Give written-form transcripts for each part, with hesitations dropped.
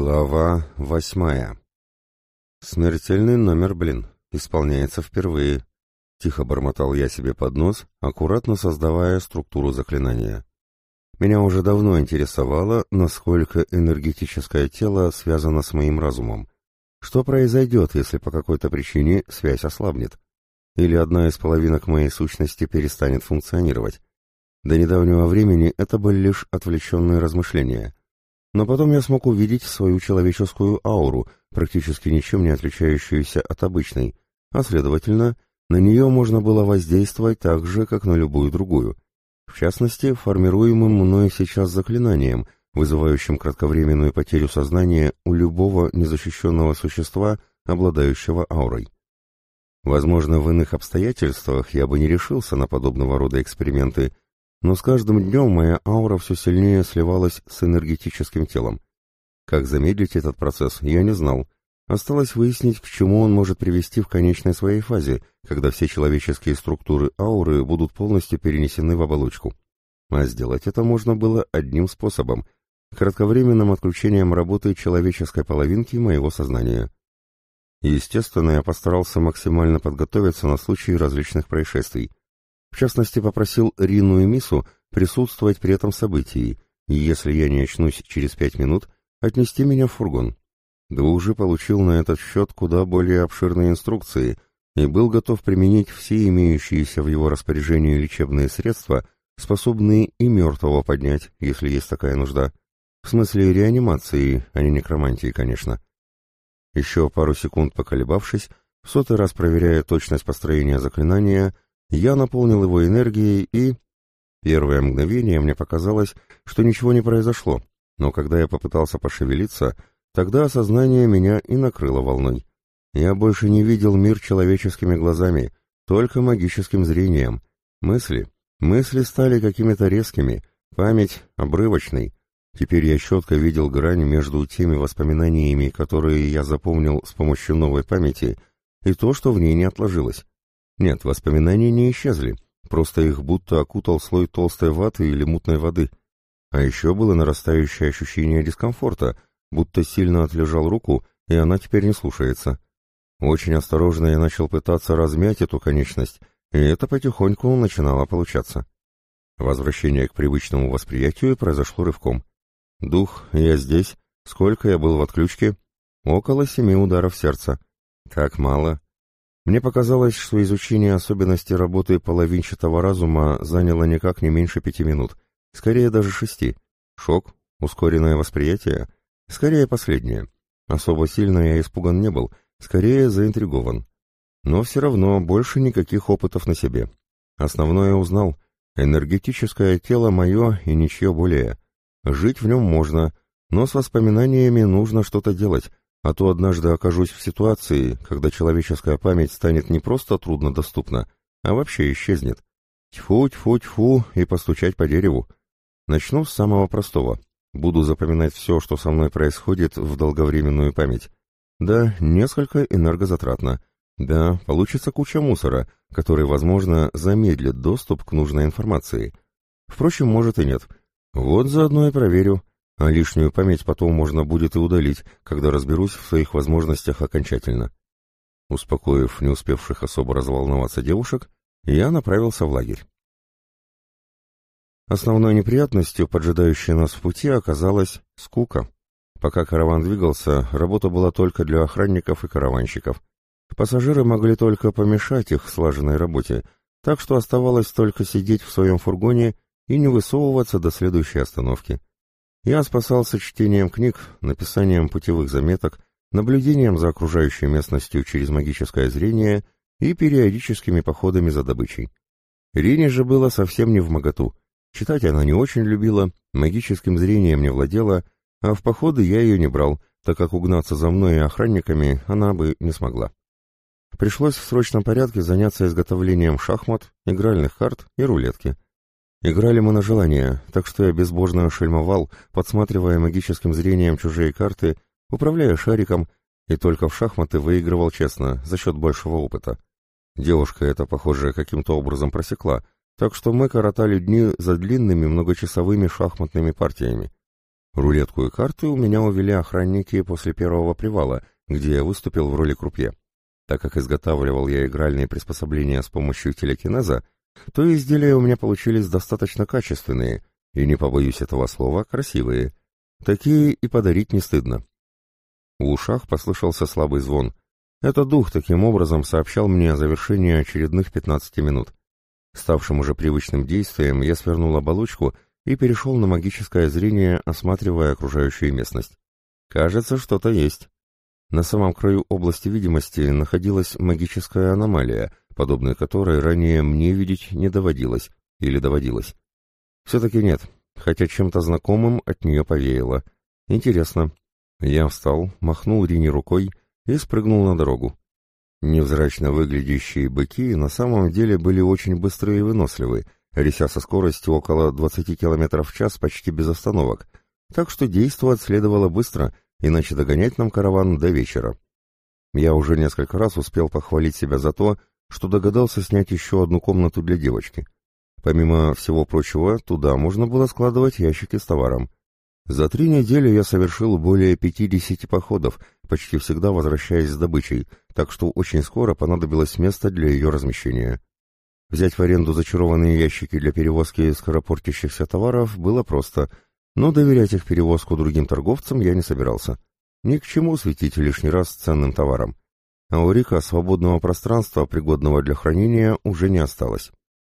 Глава 8. Смертельный номер, исполняется впервые. Тихо бормотал я себе под нос, аккуратно создавая структуру заклинания. Меня уже давно интересовало, насколько энергетическое тело связано с моим разумом. Что произойдет, если по какой-то причине связь ослабнет? Или одна из половинок моей сущности перестанет функционировать? До недавнего времени это были лишь отвлеченные размышления. Но потом я смог увидеть свою человеческую ауру, практически ничем не отличающуюся от обычной, а следовательно, на нее можно было воздействовать так же, как на любую другую. В частности, формируемым мною сейчас заклинанием, вызывающим кратковременную потерю сознания у любого незащищенного существа, обладающего аурой. Возможно, в иных обстоятельствах я бы не решился на подобного рода эксперименты, но с каждым днем моя аура все сильнее сливалась с энергетическим телом. Как замедлить этот процесс, я не знал. Осталось выяснить, к чему он может привести в конечной своей фазе, когда все человеческие структуры ауры будут полностью перенесены в оболочку. А сделать это можно было одним способом — кратковременным отключением работы человеческой половинки моего сознания. Естественно, я постарался максимально подготовиться на случай различных происшествий. В частности, попросил Рину и Мису присутствовать при этом событии, и если я не очнусь через 5 минут, отнести меня в фургон. Двух же получил на этот счет куда более обширные инструкции и был готов применить все имеющиеся в его распоряжении лечебные средства, способные и мертвого поднять, если есть такая нужда. В смысле реанимации, а не некромантии, конечно. Еще пару секунд поколебавшись, в 100-й раз проверяя точность построения заклинания, я наполнил его энергией и... Первое мгновение мне показалось, что ничего не произошло, но когда я попытался пошевелиться, тогда осознание меня и накрыло волной. Я больше не видел мир человеческими глазами, только магическим зрением. Мысли стали какими-то резкими, память обрывочной. Теперь я четко видел грань между теми воспоминаниями, которые я запомнил с помощью новой памяти, и то, что в ней не отложилось. Нет, воспоминания не исчезли, просто их будто окутал слой толстой ваты или мутной воды. А еще было нарастающее ощущение дискомфорта, будто сильно отлежал руку, и она теперь не слушается. Очень осторожно я начал пытаться размять эту конечность, и это потихоньку начинало получаться. Возвращение к привычному восприятию произошло рывком. Дух, я здесь. Сколько я был в отключке? Около 7 ударов сердца. Так мало. Мне показалось, что изучение особенностей работы половинчатого разума заняло никак не меньше 5 минут, скорее даже 6. Шок, ускоренное восприятие, скорее последнее. Особо сильно я испуган не был, скорее заинтригован. Но все равно больше никаких опытов на себе. Основное узнал. Энергетическое тело мое и ничье более. Жить в нем можно, но с воспоминаниями нужно что-то делать, а то однажды окажусь в ситуации, когда человеческая память станет не просто труднодоступна, а вообще исчезнет. Тьфу-тьфу-тьфу и постучать по дереву. Начну с самого простого. Буду запоминать все, что со мной происходит, в долговременную память. Да, несколько энергозатратно. Да, получится куча мусора, который, возможно, замедлит доступ к нужной информации. Впрочем, может и нет. Вот заодно и проверю. А лишнюю память потом можно будет и удалить, когда разберусь в своих возможностях окончательно. Успокоив не успевших особо разволноваться девушек, я направился в лагерь. Основной неприятностью, поджидающей нас в пути, оказалась скука. Пока караван двигался, работа была только для охранников и караванщиков. Пассажиры могли только помешать их слаженной работе, так что оставалось только сидеть в своем фургоне и не высовываться до следующей остановки. Я спасался чтением книг, написанием путевых заметок, наблюдением за окружающей местностью через магическое зрение и периодическими походами за добычей. Рине же было совсем не вмоготу. Читать она не очень любила, магическим зрением не владела, а в походы я ее не брал, так как угнаться за мной и охранниками она бы не смогла. Пришлось в срочном порядке заняться изготовлением шахмат, игральных карт и рулетки. Играли мы на желание, так что я безбожно шельмовал, подсматривая магическим зрением чужие карты, управляя шариком, и только в шахматы выигрывал честно, за счет большего опыта. Девушка это, похоже, каким-то образом просекла, так что мы коротали дни за длинными многочасовыми шахматными партиями. Рулетку и карты у меня увели охранники после первого привала, где я выступил в роли крупье. Так как изготавливал я игральные приспособления с помощью телекинеза, то изделия у меня получились достаточно качественные, и, не побоюсь этого слова, красивые. Такие и подарить не стыдно. В ушах послышался слабый звон. Это дух таким образом сообщал мне о завершении очередных 15 минут. Ставшим уже привычным действием, я свернул оболочку и перешел на магическое зрение, осматривая окружающую местность. Кажется, что-то есть. На самом краю области видимости находилась магическая аномалия, подобной которой ранее мне видеть не доводилось, или доводилось. Все-таки нет, хотя чем-то знакомым от нее повеяло. Интересно. Я встал, махнул Рине рукой и спрыгнул на дорогу. Невзрачно выглядящие быки на самом деле были очень быстрые и выносливы, рися со скоростью около 20 км в час почти без остановок, так что действовать следовало быстро, иначе догонять нам караван до вечера. Я уже несколько раз успел похвалить себя за то, что догадался снять еще одну комнату для девочки. Помимо всего прочего, туда можно было складывать ящики с товаром. За 3 недели я совершил более 50 походов, почти всегда возвращаясь с добычей, так что очень скоро понадобилось место для ее размещения. Взять в аренду зачарованные ящики для перевозки скоропортящихся товаров было просто, но доверять их перевозку другим торговцам я не собирался. Ни к чему светить лишний раз ценным товаром. А у Рика свободного пространства, пригодного для хранения, уже не осталось.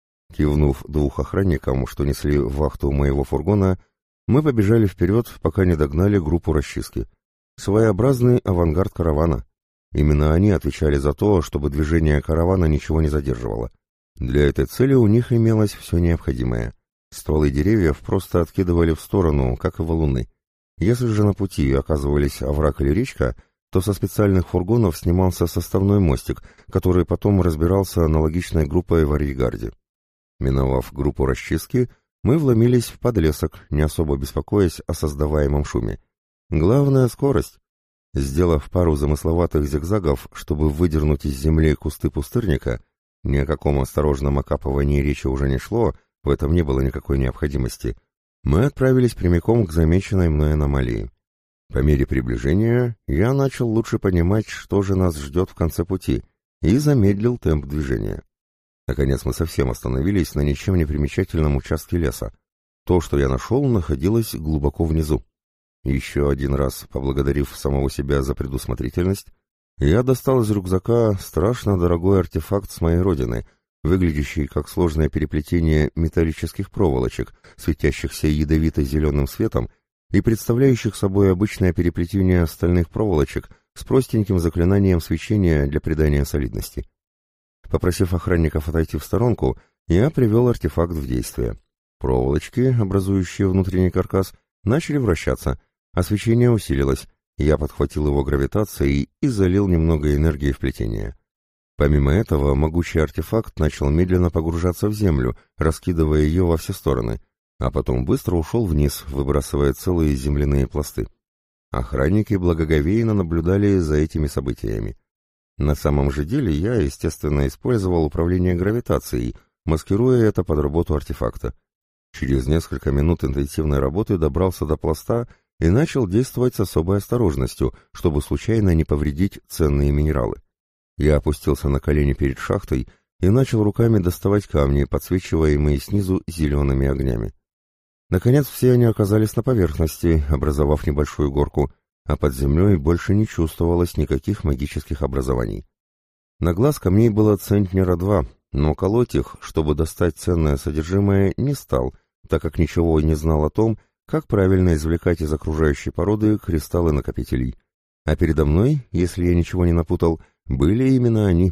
Кивнув 2 охранникам, что несли вахту моего фургона, мы побежали вперед, пока не догнали группу расчистки. Своеобразный авангард каравана. Именно они отвечали за то, чтобы движение каравана ничего не задерживало. Для этой цели у них имелось все необходимое. Стволы деревьев просто откидывали в сторону, как и валуны. Если же на пути оказывались овраг или речка, то со специальных фургонов снимался составной мостик, который потом разбирался аналогичной группой в арьергарде. Миновав группу расчистки, мы вломились в подлесок, не особо беспокоясь о создаваемом шуме. Главное — скорость. Сделав пару замысловатых зигзагов, чтобы выдернуть из земли кусты пустырника, ни о каком осторожном окапывании речи уже не шло, в этом не было никакой необходимости, мы отправились прямиком к замеченной мной аномалии. По мере приближения я начал лучше понимать, что же нас ждет в конце пути, и замедлил темп движения. Наконец мы совсем остановились на ничем не примечательном участке леса. То, что я нашел, находилось глубоко внизу. Еще один раз, поблагодарив самого себя за предусмотрительность, я достал из рюкзака страшно дорогой артефакт с моей родины, выглядящий как сложное переплетение металлических проволочек, светящихся ядовито-зеленым светом и представляющих собой обычное переплетение стальных проволочек с простеньким заклинанием свечения для придания солидности. Попросив охранников отойти в сторонку, я привел артефакт в действие. Проволочки, образующие внутренний каркас, начали вращаться, а свечение усилилось. Я подхватил его гравитацией и залил немного энергии в плетение. Помимо этого, могучий артефакт начал медленно погружаться в землю, раскидывая ее во все стороны, а потом быстро ушел вниз, выбрасывая целые земляные пласты. Охранники благоговейно наблюдали за этими событиями. На самом же деле я, естественно, использовал управление гравитацией, маскируя это под работу артефакта. Через несколько минут интенсивной работы добрался до пласта и начал действовать с особой осторожностью, чтобы случайно не повредить ценные минералы. Я опустился на колени перед шахтой и начал руками доставать камни, подсвечиваемые снизу зелеными огнями. Наконец все они оказались на поверхности, образовав небольшую горку, а под землей больше не чувствовалось никаких магических образований. На глаз камней было центнера 2, но колоть их, чтобы достать ценное содержимое, не стал, так как ничего не знал о том, как правильно извлекать из окружающей породы кристаллы накопителей. А передо мной, если я ничего не напутал, были именно они.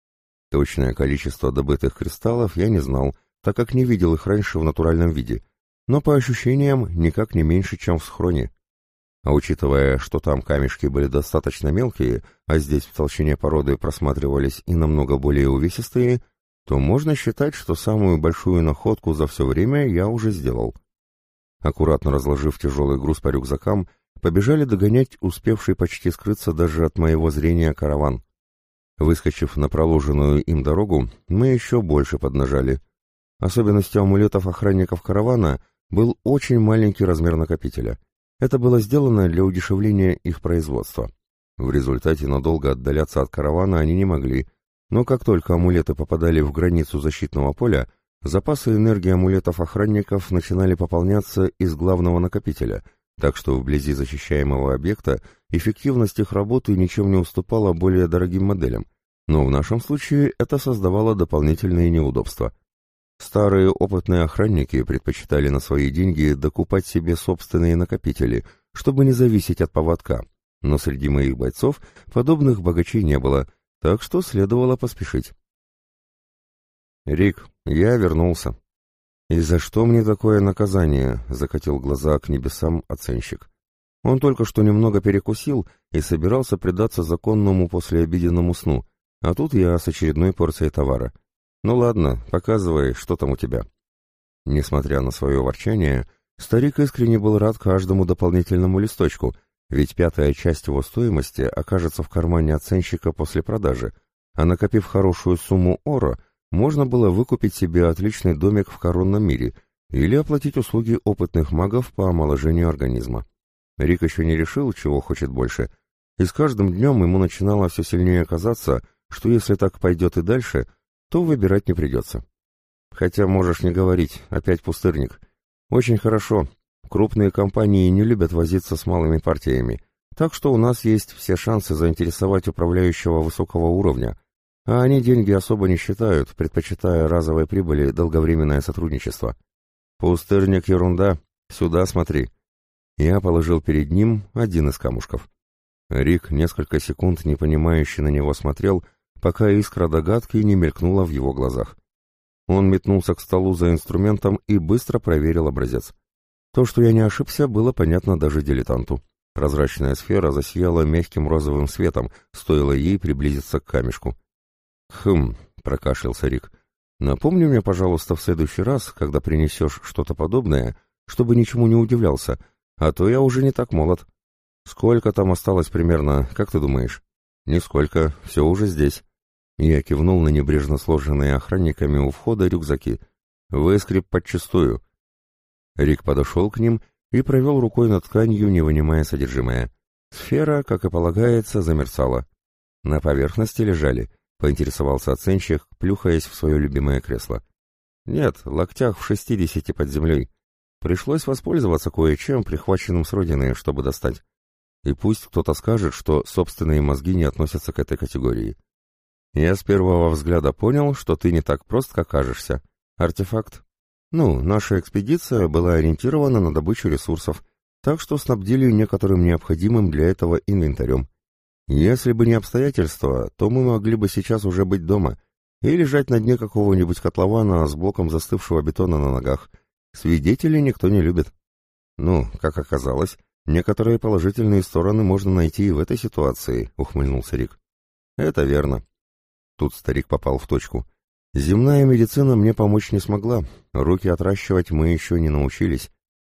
Точное количество добытых кристаллов я не знал, так как не видел их раньше в натуральном виде, но по ощущениям никак не меньше, чем в схроне. А учитывая, что там камешки были достаточно мелкие, а здесь в толщине породы просматривались и намного более увесистые, то можно считать, что самую большую находку за все время я уже сделал. Аккуратно разложив тяжелый груз по рюкзакам, побежали догонять успевший почти скрыться даже от моего зрения караван. Выскочив на проложенную им дорогу, мы еще больше поднажали. Особенностью амулетов охранников каравана был очень маленький размер накопителя. Это было сделано для удешевления их производства. В результате надолго отдаляться от каравана они не могли, но как только амулеты попадали в границу защитного поля, запасы энергии амулетов охранников начинали пополняться из главного накопителя, так что вблизи защищаемого объекта эффективность их работы ничем не уступала более дорогим моделям, но в нашем случае это создавало дополнительные неудобства. Старые опытные охранники предпочитали на свои деньги докупать себе собственные накопители, чтобы не зависеть от поводка, но среди моих бойцов подобных богачей не было, так что следовало поспешить. «Рик, я вернулся». «И за что мне такое наказание?» — закатил глаза к небесам оценщик. Он только что немного перекусил и собирался предаться законному послеобеденному сну, а тут я с очередной порцией товара. «Ну ладно, показывай, что там у тебя». Несмотря на свое ворчание, старик искренне был рад каждому дополнительному листочку, ведь пятая часть его стоимости окажется в кармане оценщика после продажи, а накопив хорошую сумму ора, можно было выкупить себе отличный домик в коронном мире или оплатить услуги опытных магов по омоложению организма. Рик еще не решил, чего хочет больше, и с каждым днем ему начинало все сильнее казаться, что если так пойдет и дальше, то выбирать не придется. Хотя можешь не говорить, опять пустырник. Очень хорошо. Крупные компании не любят возиться с малыми партиями, так что у нас есть все шансы заинтересовать управляющего высокого уровня, а они деньги особо не считают, предпочитая разовой прибыли долговременное сотрудничество. Пустырник — ерунда, сюда смотри. Я положил перед ним один из камушков. Рик несколько секунд непонимающе на него смотрел, пока искра догадки не мелькнула в его глазах. Он метнулся к столу за инструментом и быстро проверил образец. То, что я не ошибся, было понятно даже дилетанту. Прозрачная сфера засияла мягким розовым светом, стоило ей приблизиться к камешку. «Хм», — прокашлялся Рик, — «напомни мне, пожалуйста, в следующий раз, когда принесешь что-то подобное, чтобы ничему не удивлялся, а то я уже не так молод. Сколько там осталось примерно, как ты думаешь?» «Нисколько, все уже здесь». Я кивнул на небрежно сложенные охранниками у входа рюкзаки. «Выскреб подчистую». Рик подошел к ним и провел рукой над тканью, не вынимая содержимое. Сфера, как и полагается, замерцала. На поверхности лежали, поинтересовался оценщик, плюхаясь в свое любимое кресло. «Нет, локтях в 60 под землей. Пришлось воспользоваться кое-чем, прихваченным с родины, чтобы достать. И пусть кто-то скажет, что собственные мозги не относятся к этой категории. Я с первого взгляда понял, что ты не так прост, как кажешься. Артефакт? Наша экспедиция была ориентирована на добычу ресурсов, так что снабдили некоторым необходимым для этого инвентарем. Если бы не обстоятельства, то мы могли бы сейчас уже быть дома и лежать на дне какого-нибудь котлована с блоком застывшего бетона на ногах. Свидетелей никто не любит. Как оказалось, некоторые положительные стороны можно найти и в этой ситуации, ухмыльнулся Рик. Это верно. Тут старик попал в точку. Земная медицина мне помочь не смогла, руки отращивать мы еще не научились.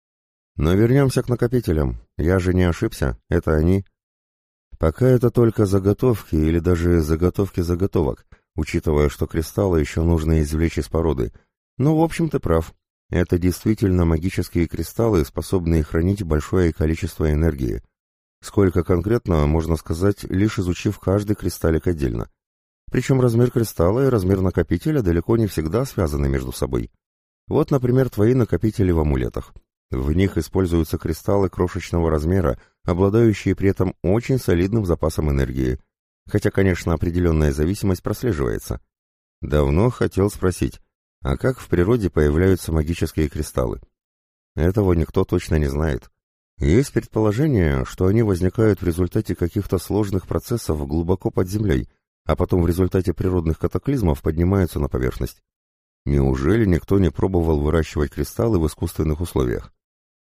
Но вернемся к накопителям. Я же не ошибся, это они. Пока это только заготовки или даже заготовки заготовок, учитывая, что кристаллы еще нужно извлечь из породы. Но, в общем, ты прав. Это действительно магические кристаллы, способные хранить большое количество энергии. Сколько конкретно, можно сказать, лишь изучив каждый кристаллик отдельно. Причем размер кристалла и размер накопителя далеко не всегда связаны между собой. Вот, например, твои накопители в амулетах. В них используются кристаллы крошечного размера, обладающие при этом очень солидным запасом энергии. Хотя, конечно, определенная зависимость прослеживается. Давно хотел спросить, а как в природе появляются магические кристаллы? Этого никто точно не знает. Есть предположение, что они возникают в результате каких-то сложных процессов глубоко под землей, а потом в результате природных катаклизмов поднимаются на поверхность. Неужели никто не пробовал выращивать кристаллы в искусственных условиях?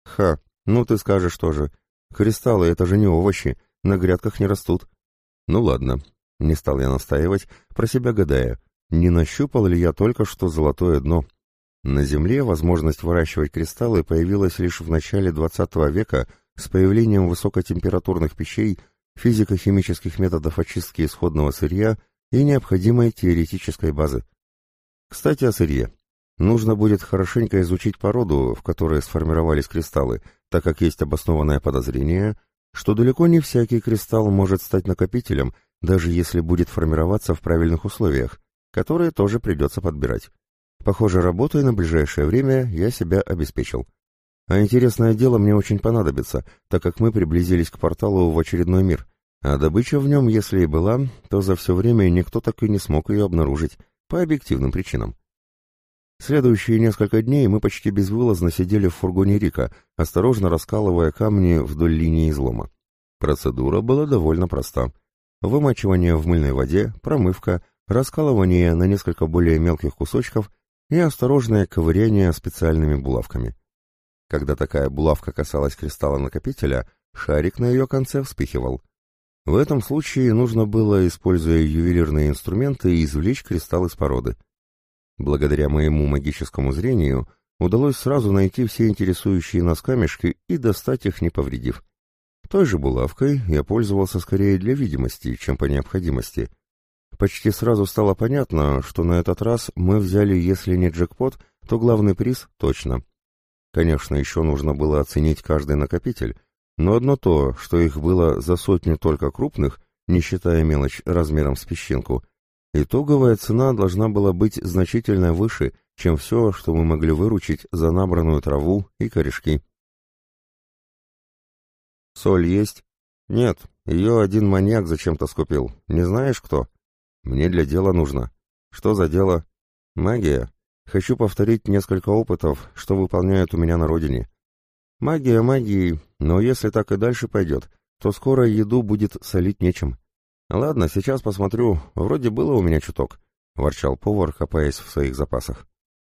Ты скажешь тоже. Кристаллы — это же не овощи, на грядках не растут. Ладно, не стал я настаивать, про себя гадая, не нащупал ли я только что золотое дно. На Земле возможность выращивать кристаллы появилась лишь в начале XX века с появлением высокотемпературных печей, физико-химических методов очистки исходного сырья и необходимой теоретической базы. Кстати, о сырье. Нужно будет хорошенько изучить породу, в которой сформировались кристаллы, так как есть обоснованное подозрение, что далеко не всякий кристалл может стать накопителем, даже если будет формироваться в правильных условиях, которые тоже придется подбирать. Похоже, работой на ближайшее время я себя обеспечил. А интересное дело мне очень понадобится, так как мы приблизились к порталу в очередной мир, а добыча в нем, если и была, то за все время никто так и не смог ее обнаружить, по объективным причинам. Следующие несколько дней мы почти безвылазно сидели в фургоне Рика, осторожно раскалывая камни вдоль линии излома. Процедура была довольно проста. Вымачивание в мыльной воде, промывка, раскалывание на несколько более мелких кусочков и осторожное ковыряние специальными булавками. Когда такая булавка касалась кристалла накопителя, шарик на ее конце вспыхивал. В этом случае нужно было, используя ювелирные инструменты, извлечь кристалл из породы. Благодаря моему магическому зрению удалось сразу найти все интересующие нас камешки и достать их, не повредив. Той же булавкой я пользовался скорее для видимости, чем по необходимости. Почти сразу стало понятно, что на этот раз мы взяли, если не джекпот, то главный приз точно. Конечно, еще нужно было оценить каждый накопитель, но одно то, что их было за сотню только крупных, не считая мелочь размером с песчинку, итоговая цена должна была быть значительно выше, чем все, что мы могли выручить за набранную траву и корешки. «Соль есть?» «Нет, ее один маньяк зачем-то скупил. Не знаешь, кто?» «Мне для дела нужно». «Что за дело?» «Магия. Хочу повторить несколько опытов, что выполняют у меня на родине». «Магия магией, но если так и дальше пойдет, то скоро еду будет солить нечем». «Ладно, сейчас посмотрю, вроде было у меня чуток», — ворчал повар, копаясь в своих запасах.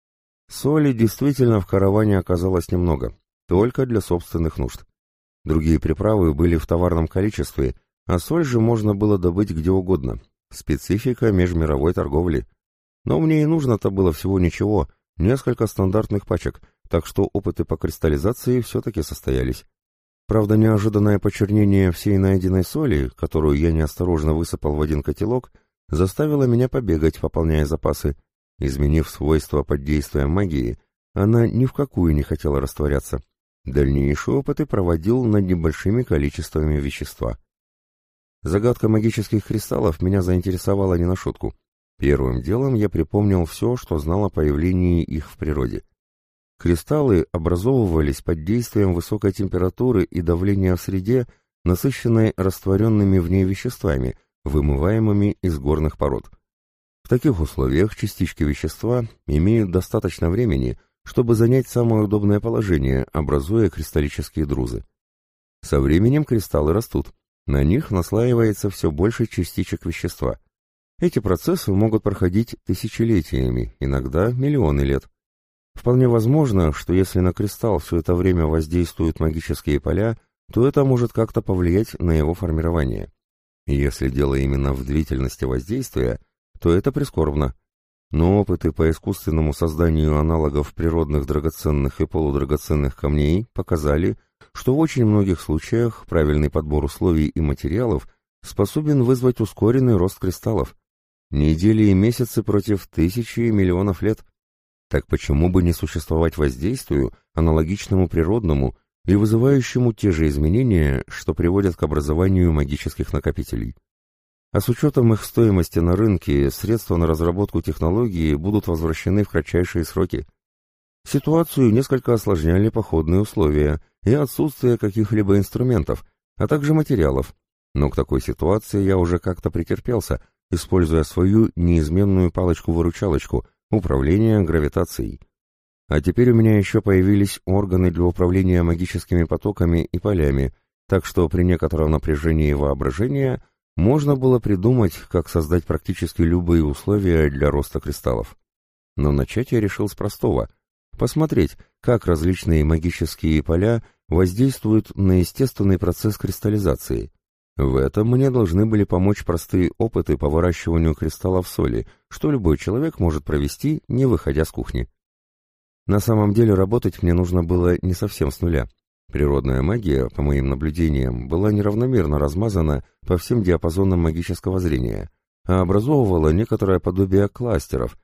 Соли действительно в караване оказалось немного, только для собственных нужд. Другие приправы были в товарном количестве, а соль же можно было добыть где угодно. Специфика межмировой торговли. Но мне и нужно-то было всего ничего, несколько стандартных пачек, так что опыты по кристаллизации все-таки состоялись. Правда, неожиданное почернение всей найденной соли, которую я неосторожно высыпал в один котелок, заставило меня побегать, пополняя запасы. Изменив свойства под действием магии, она ни в какую не хотела растворяться. Дальнейшие опыты проводил над небольшими количествами вещества. Загадка магических кристаллов меня заинтересовала не на шутку. Первым делом я припомнил все, что знал о появлении их в природе. Кристаллы образовывались под действием высокой температуры и давления в среде, насыщенной растворенными в ней веществами, вымываемыми из горных пород. В таких условиях частички вещества имеют достаточно времени, чтобы занять самое удобное положение, образуя кристаллические друзы. Со временем кристаллы растут, на них наслаивается все больше частичек вещества. Эти процессы могут проходить тысячелетиями, иногда миллионы лет. Вполне возможно, что если на кристалл все это время воздействуют магические поля, то это может как-то повлиять на его формирование. И если дело именно в длительности воздействия, то это прискорбно. Но опыты по искусственному созданию аналогов природных драгоценных и полудрагоценных камней показали, что в очень многих случаях правильный подбор условий и материалов способен вызвать ускоренный рост кристаллов. Недели и месяцы против тысячи и миллионов лет. Так почему бы не существовать воздействию, аналогичному природному и вызывающему те же изменения, что приводят к образованию магических накопителей? А с учетом их стоимости на рынке, средства на разработку технологии будут возвращены в кратчайшие сроки. Ситуацию несколько осложняли походные условия и отсутствие каких-либо инструментов, а также материалов. Но к такой ситуации я уже как-то претерпелся, используя свою неизменную палочку-выручалочку — управление гравитацией. А теперь у меня еще появились органы для управления магическими потоками и полями, так что при некотором напряжении воображения можно было придумать, как создать практически любые условия для роста кристаллов. Но начать я решил с простого — посмотреть, как различные магические поля воздействуют на естественный процесс кристаллизации. В этом мне должны были помочь простые опыты по выращиванию кристаллов соли, что любой человек может провести, не выходя с кухни. На самом деле работать мне нужно было не совсем с нуля. Природная магия, по моим наблюдениям, была неравномерно размазана по всем диапазонам магического зрения, а образовывала некоторое подобие кластеров,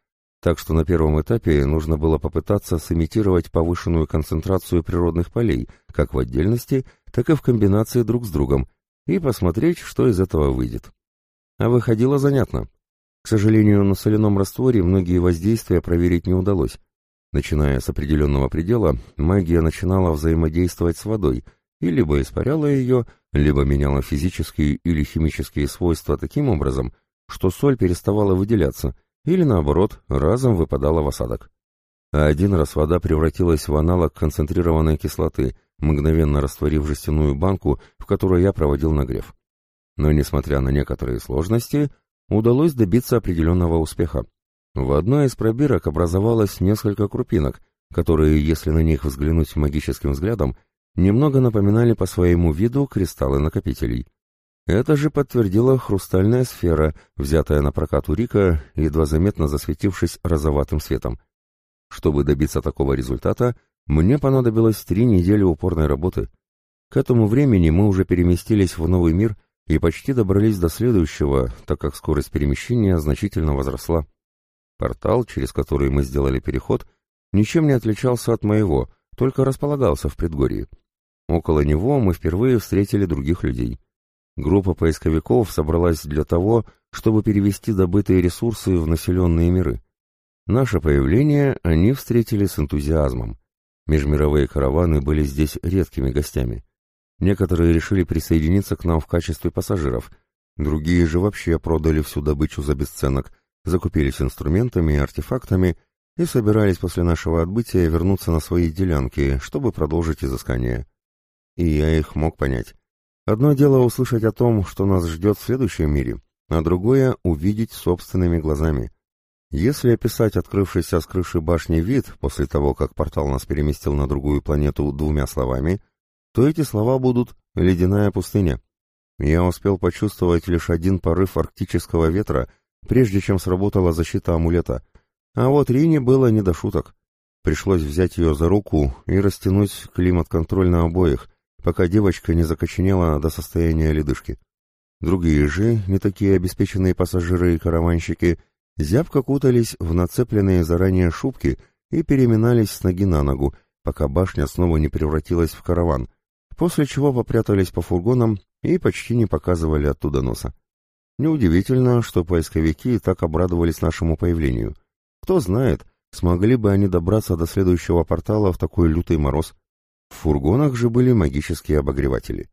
Так что на первом этапе нужно было попытаться сымитировать повышенную концентрацию природных полей, как в отдельности, так и в комбинации друг с другом, и посмотреть, что из этого выйдет. А выходило занятно. К сожалению, на соляном растворе многие воздействия проверить не удалось. Начиная с определенного предела, магия начинала взаимодействовать с водой и либо испаряла ее, либо меняла физические или химические свойства таким образом, что соль переставала выделяться, или наоборот, разом выпадала в осадок. А один раз вода превратилась в аналог концентрированной кислоты, мгновенно растворив жестяную банку, в которой я проводил нагрев. Но, несмотря на некоторые сложности, удалось добиться определенного успеха. В одной из пробирок образовалось несколько крупинок, которые, если на них взглянуть магическим взглядом, немного напоминали по своему виду кристаллы накопителей. Это же подтвердила хрустальная сфера, взятая на прокат у Рика, едва заметно засветившись розоватым светом. Чтобы добиться такого результата, мне понадобилось 3 недели упорной работы. К этому времени мы уже переместились в новый мир и почти добрались до следующего, так как скорость перемещения значительно возросла. Портал, через который мы сделали переход, ничем не отличался от моего, только располагался в предгорье. Около него мы впервые встретили других людей. Группа поисковиков собралась для того, чтобы перевести добытые ресурсы в населенные миры. Наше появление они встретили с энтузиазмом. Межмировые караваны были здесь редкими гостями. Некоторые решили присоединиться к нам в качестве пассажиров, другие же вообще продали всю добычу за бесценок, закупились инструментами и артефактами и собирались после нашего отбытия вернуться на свои делянки, чтобы продолжить изыскание. И я их мог понять. Одно дело услышать о том, что нас ждет в следующем мире, а другое — увидеть собственными глазами. Если описать открывшийся с крыши башни вид после того, как портал нас переместил на другую планету 2 словами, то эти слова будут «ледяная пустыня». Я успел почувствовать лишь один порыв арктического ветра, прежде чем сработала защита амулета, а вот Рине было не до шуток. Пришлось взять ее за руку и растянуть климат-контроль на обоих, пока девочка не закоченела до состояния ледышки. Другие же, не такие обеспеченные пассажиры и караванщики, зябко кутались в нацепленные заранее шубки и переминались с ноги на ногу, пока башня снова не превратилась в караван, после чего попрятались по фургонам и почти не показывали оттуда носа. Неудивительно, что поисковики так обрадовались нашему появлению. Кто знает, смогли бы они добраться до следующего портала в такой лютый мороз. В фургонах же были магические обогреватели.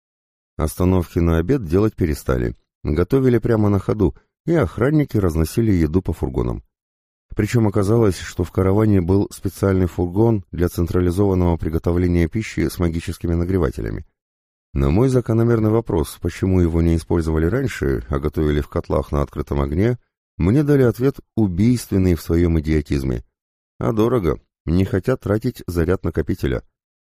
Остановки на обед делать перестали, готовили прямо на ходу, и охранники разносили еду по фургонам. Причем оказалось, что в караване был специальный фургон для централизованного приготовления пищи с магическими нагревателями. На мой закономерный вопрос, почему его не использовали раньше, а готовили в котлах на открытом огне, мне дали ответ убийственный в своем идиотизме. А дорого, не хотят тратить заряд накопителя.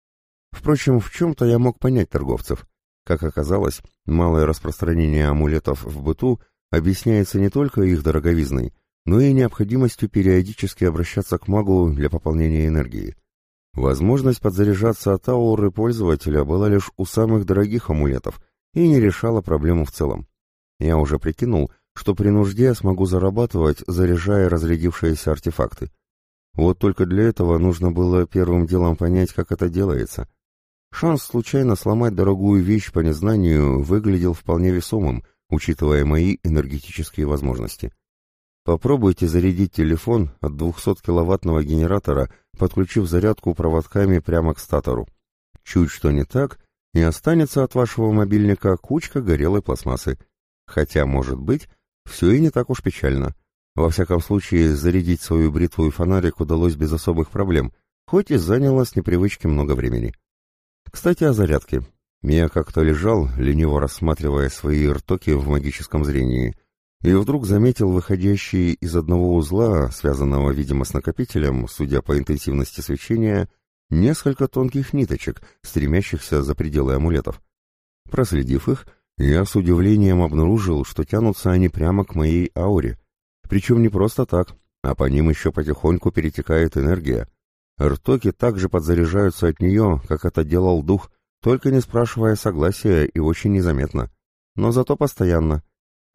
Впрочем, в чем-то я мог понять торговцев. Как оказалось, малое распространение амулетов в быту объясняется не только их дороговизной, но и необходимостью периодически обращаться к магу для пополнения энергии. Возможность подзаряжаться от ауры пользователя была лишь у самых дорогих амулетов и не решала проблему в целом. Я уже прикинул, что при нужде смогу зарабатывать, заряжая разрядившиеся артефакты. Вот только для этого нужно было первым делом понять, как это делается. Шанс случайно сломать дорогую вещь по незнанию выглядел вполне весомым, учитывая мои энергетические возможности. Попробуйте зарядить телефон от 200-киловаттного генератора, подключив зарядку проводками прямо к статору. Чуть что не так, и останется от вашего мобильника кучка горелой пластмассы. Хотя, может быть, все и не так уж печально. Во всяком случае, зарядить свою бритву и фонарик удалось без особых проблем, хоть и заняло с непривычки много времени. Кстати, о зарядке. Я как-то лежал, лениво рассматривая свои ртоки в магическом зрении, и вдруг заметил выходящие из одного узла, связанного, видимо, с накопителем, судя по интенсивности свечения, несколько тонких ниточек, стремящихся за пределы амулетов. Проследив их, я с удивлением обнаружил, что тянутся они прямо к моей ауре. Причем не просто так, а по ним еще потихоньку перетекает энергия. Ртоки также подзаряжаются от нее, как это делал дух, только не спрашивая согласия и очень незаметно. Но зато постоянно.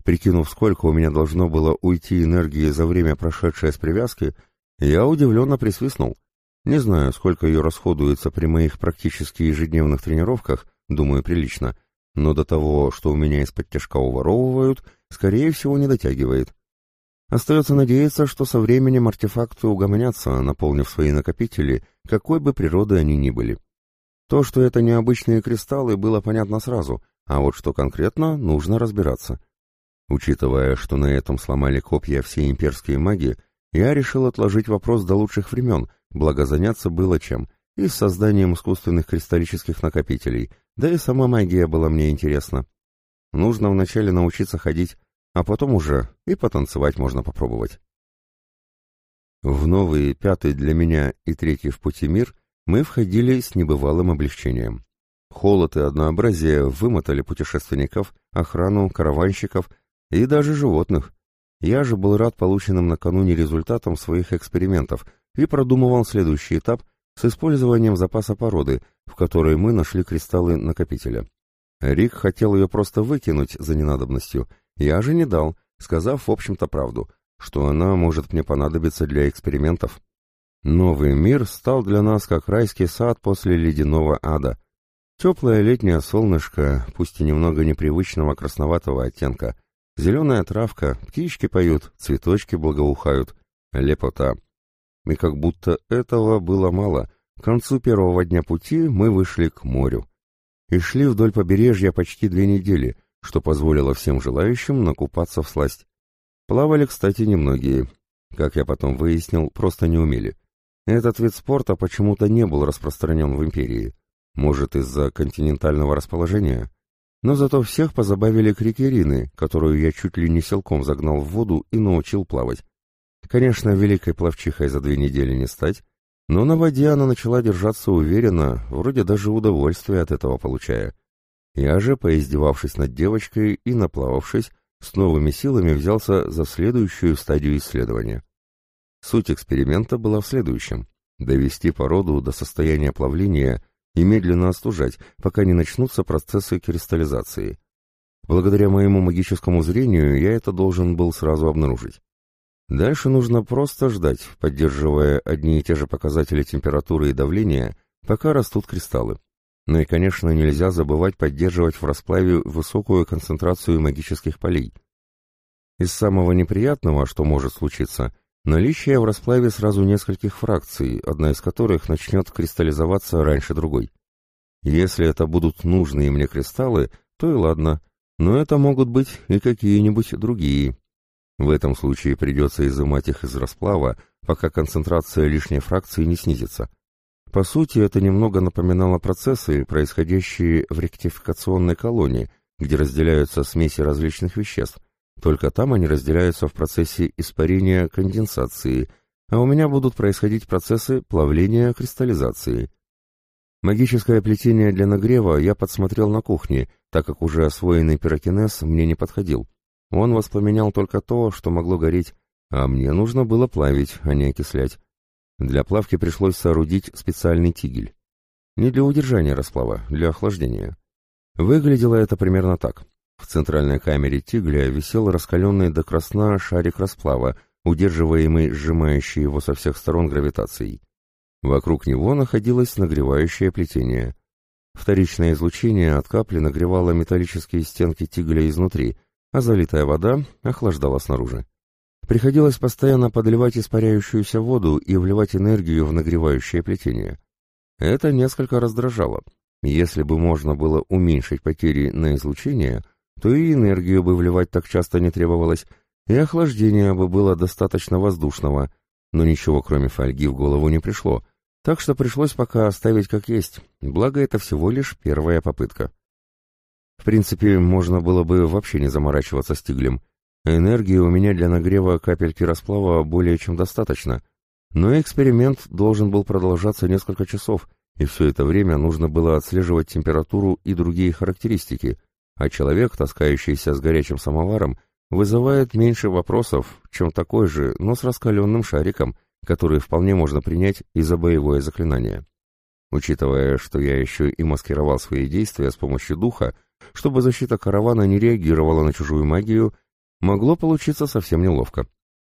Прикинув, сколько у меня должно было уйти энергии за время, прошедшее с привязки, я удивленно присвистнул. Не знаю, сколько ее расходуется при моих практически ежедневных тренировках, думаю, прилично, но до того, что у меня из-под тяжка уворовывают, скорее всего, не дотягивает. Остается надеяться, что со временем артефакты угомонятся, наполнив свои накопители, какой бы природы они ни были. То, что это необычные кристаллы, было понятно сразу, а вот что конкретно, нужно разбираться. Учитывая, что на этом сломали копья все имперские маги, я решил отложить вопрос до лучших времен, благо заняться было чем, и с созданием искусственных кристаллических накопителей, да и сама магия была мне интересна. Нужно вначале научиться ходить, а потом уже и потанцевать можно попробовать. В новый, 5-й для меня и 3-й в пути мир мы входили с небывалым облегчением. Холод и однообразие вымотали путешественников, охрану, караванщиков и даже животных. Я же был рад полученным накануне результатам своих экспериментов и продумывал следующий этап с использованием запаса породы, в которой мы нашли кристаллы накопителя. Рик хотел ее просто выкинуть за ненадобностью, я же не дал, сказав, в общем-то, правду, что она может мне понадобиться для экспериментов. Новый мир стал для нас как райский сад после ледяного ада. Теплое летнее солнышко, пусть и немного непривычного красноватого оттенка, зеленая травка, птички поют, цветочки благоухают. Лепота. И как будто этого было мало, к концу первого дня пути мы вышли к морю. И шли вдоль побережья почти 2 недели, что позволило всем желающим накупаться всласть. Плавали, кстати, немногие. Как я потом выяснил, просто не умели. Этот вид спорта почему-то не был распространен в империи. Может, из-за континентального расположения? Но зато всех позабавили крики Рины, которую я чуть ли не силком загнал в воду и научил плавать. Конечно, великой пловчихой за 2 недели не стать, но на воде она начала держаться уверенно, вроде даже удовольствие от этого получая. Я же, поиздевавшись над девочкой и наплававшись, с новыми силами взялся за следующую стадию исследования. Суть эксперимента была в следующем: довести породу до состояния плавления и медленно остужать, пока не начнутся процессы кристаллизации. Благодаря моему магическому зрению я это должен был сразу обнаружить. Дальше нужно просто ждать, поддерживая одни и те же показатели температуры и давления, пока растут кристаллы. Ну и, конечно, нельзя забывать поддерживать в расплаве высокую концентрацию магических полей. Из самого неприятного, что может случиться, наличие в расплаве сразу нескольких фракций, одна из которых начнет кристаллизоваться раньше другой. Если это будут нужные мне кристаллы, то и ладно, но это могут быть и какие-нибудь другие. В этом случае придется изымать их из расплава, пока концентрация лишней фракции не снизится. По сути, это немного напоминало процессы, происходящие в ректификационной колонии, где разделяются смеси различных веществ, только там они разделяются в процессе испарения конденсации, а у меня будут происходить процессы плавления кристаллизации. Магическое плетение для нагрева я подсмотрел на кухне, так как уже освоенный пирокинез мне не подходил. Он воспламенял только то, что могло гореть, а мне нужно было плавить, а не окислять. Для плавки пришлось соорудить специальный тигель. Не для удержания расплава, для охлаждения. Выглядело это примерно так. В центральной камере тигля висел раскаленный до красна шарик расплава, удерживаемый сжимающий его со всех сторон гравитацией. Вокруг него находилось нагревающее плетение. Вторичное излучение от капли нагревало металлические стенки тигля изнутри, а залитая вода охлаждала снаружи. Приходилось постоянно подливать испаряющуюся воду и вливать энергию в нагревающее плетение. Это несколько раздражало. Если бы можно было уменьшить потери на излучение, то и энергию бы вливать так часто не требовалось, и охлаждение бы было достаточно воздушного, но ничего кроме фольги в голову не пришло, так что пришлось пока оставить как есть, благо это всего лишь первая попытка. В принципе, можно было бы вообще не заморачиваться с тиглем. Энергии у меня для нагрева капельки расплава более чем достаточно, но эксперимент должен был продолжаться несколько часов, и все это время нужно было отслеживать температуру и другие характеристики, а человек, таскающийся с горячим самоваром, вызывает меньше вопросов, чем такой же, но с раскаленным шариком, который вполне можно принять и за боевое заклинание. Учитывая, что я еще и маскировал свои действия с помощью духа, чтобы защита каравана не реагировала на чужую магию, могло получиться совсем неловко.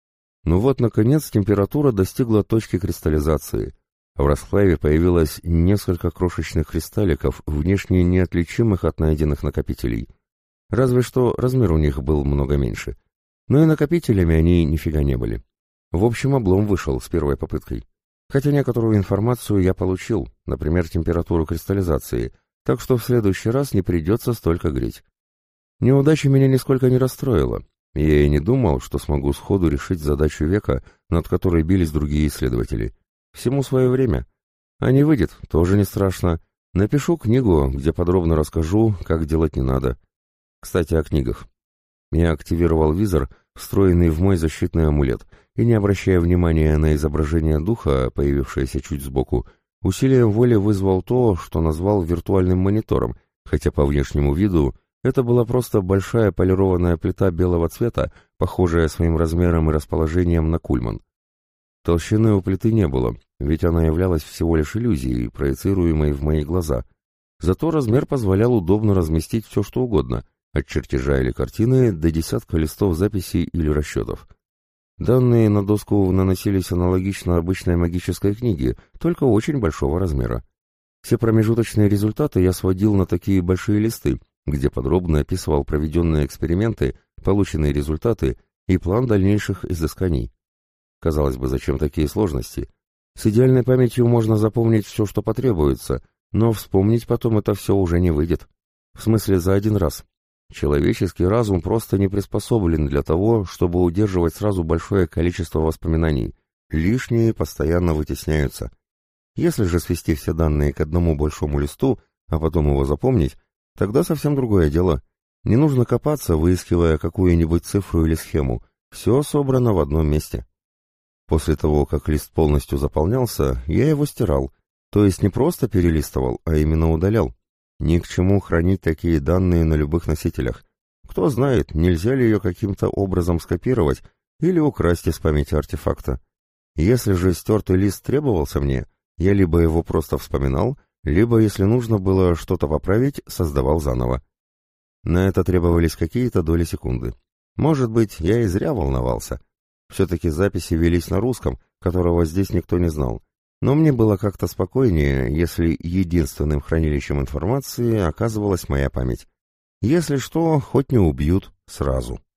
Но вот, наконец, температура достигла точки кристаллизации. В расплаве появилось несколько крошечных кристалликов, внешне неотличимых от найденных накопителей. Разве что размер у них был много меньше. Но и накопителями они нифига не были. В общем, облом вышел с первой попыткой. Хотя некоторую информацию я получил, например, температуру кристаллизации, так что в следующий раз не придется столько греть. Неудача меня нисколько не расстроила. Я и не думал, что смогу сходу решить задачу века, над которой бились другие исследователи. Всему свое время. А не выйдет, тоже не страшно. Напишу книгу, где подробно расскажу, как делать не надо. Кстати, о книгах. Я активировал визор, встроенный в мой защитный амулет, и, не обращая внимания на изображение духа, появившееся чуть сбоку, усилием воли вызвал то, что назвал виртуальным монитором, хотя по внешнему виду это была просто большая полированная плита белого цвета, похожая своим размером и расположением на кульман. Толщины у плиты не было, ведь она являлась всего лишь иллюзией, проецируемой в мои глаза. Зато размер позволял удобно разместить все что угодно, от чертежа или картины до десятка листов записей или расчетов. Данные на доску наносились аналогично обычной магической книге, только очень большого размера. Все промежуточные результаты я сводил на такие большие листы, где подробно описывал проведенные эксперименты, полученные результаты и план дальнейших изысканий. Казалось бы, зачем такие сложности? С идеальной памятью можно запомнить все, что потребуется, но вспомнить потом это все уже не выйдет. В смысле, за один раз. Человеческий разум просто не приспособлен для того, чтобы удерживать сразу большое количество воспоминаний. Лишние постоянно вытесняются. Если же свести все данные к одному большому листу, а потом его запомнить, тогда совсем другое дело. Не нужно копаться, выискивая какую-нибудь цифру или схему. Все собрано в одном месте. После того, как лист полностью заполнялся, я его стирал. То есть не просто перелистывал, а именно удалял. Ни к чему хранить такие данные на любых носителях. Кто знает, нельзя ли ее каким-то образом скопировать или украсть из памяти артефакта. Если же стертый лист требовался мне, я либо его просто вспоминал, либо, если нужно было что-то поправить, создавал заново. На это требовались какие-то доли секунды. Может быть, я и зря волновался. Все-таки записи велись на русском, которого здесь никто не знал. Но мне было как-то спокойнее, если единственным хранилищем информации оказывалась моя память. Если что, хоть не убьют сразу.